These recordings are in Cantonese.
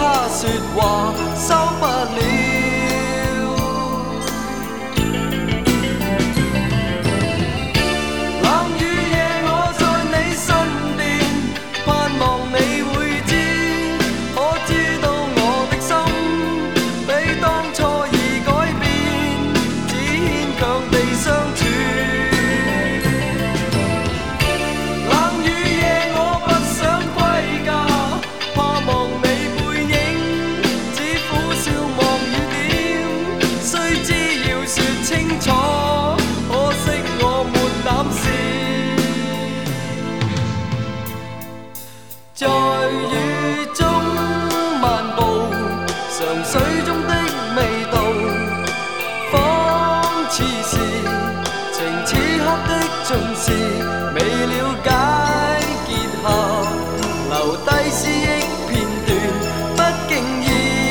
他说话收不了。在雨中漫步，尝水中的味道，仿似是情此刻的尽是，未了解结合，留低思忆片段，不经意。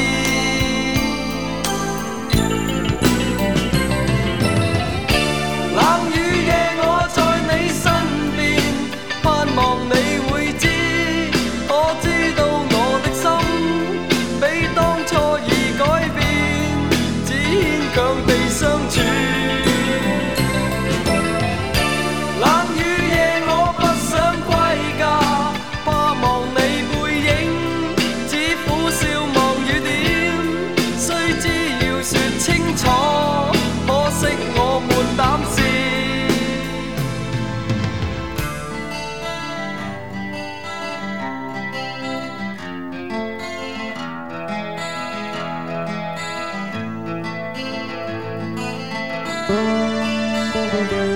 冷雨夜我在你身边，盼望你会知。我知道我的心比當初已改變，只牽強地相處。冷雨夜我不想歸家，怕望你背影，只苦笑望雨點。雖知要說清楚，可惜我沒膽試。Thank you.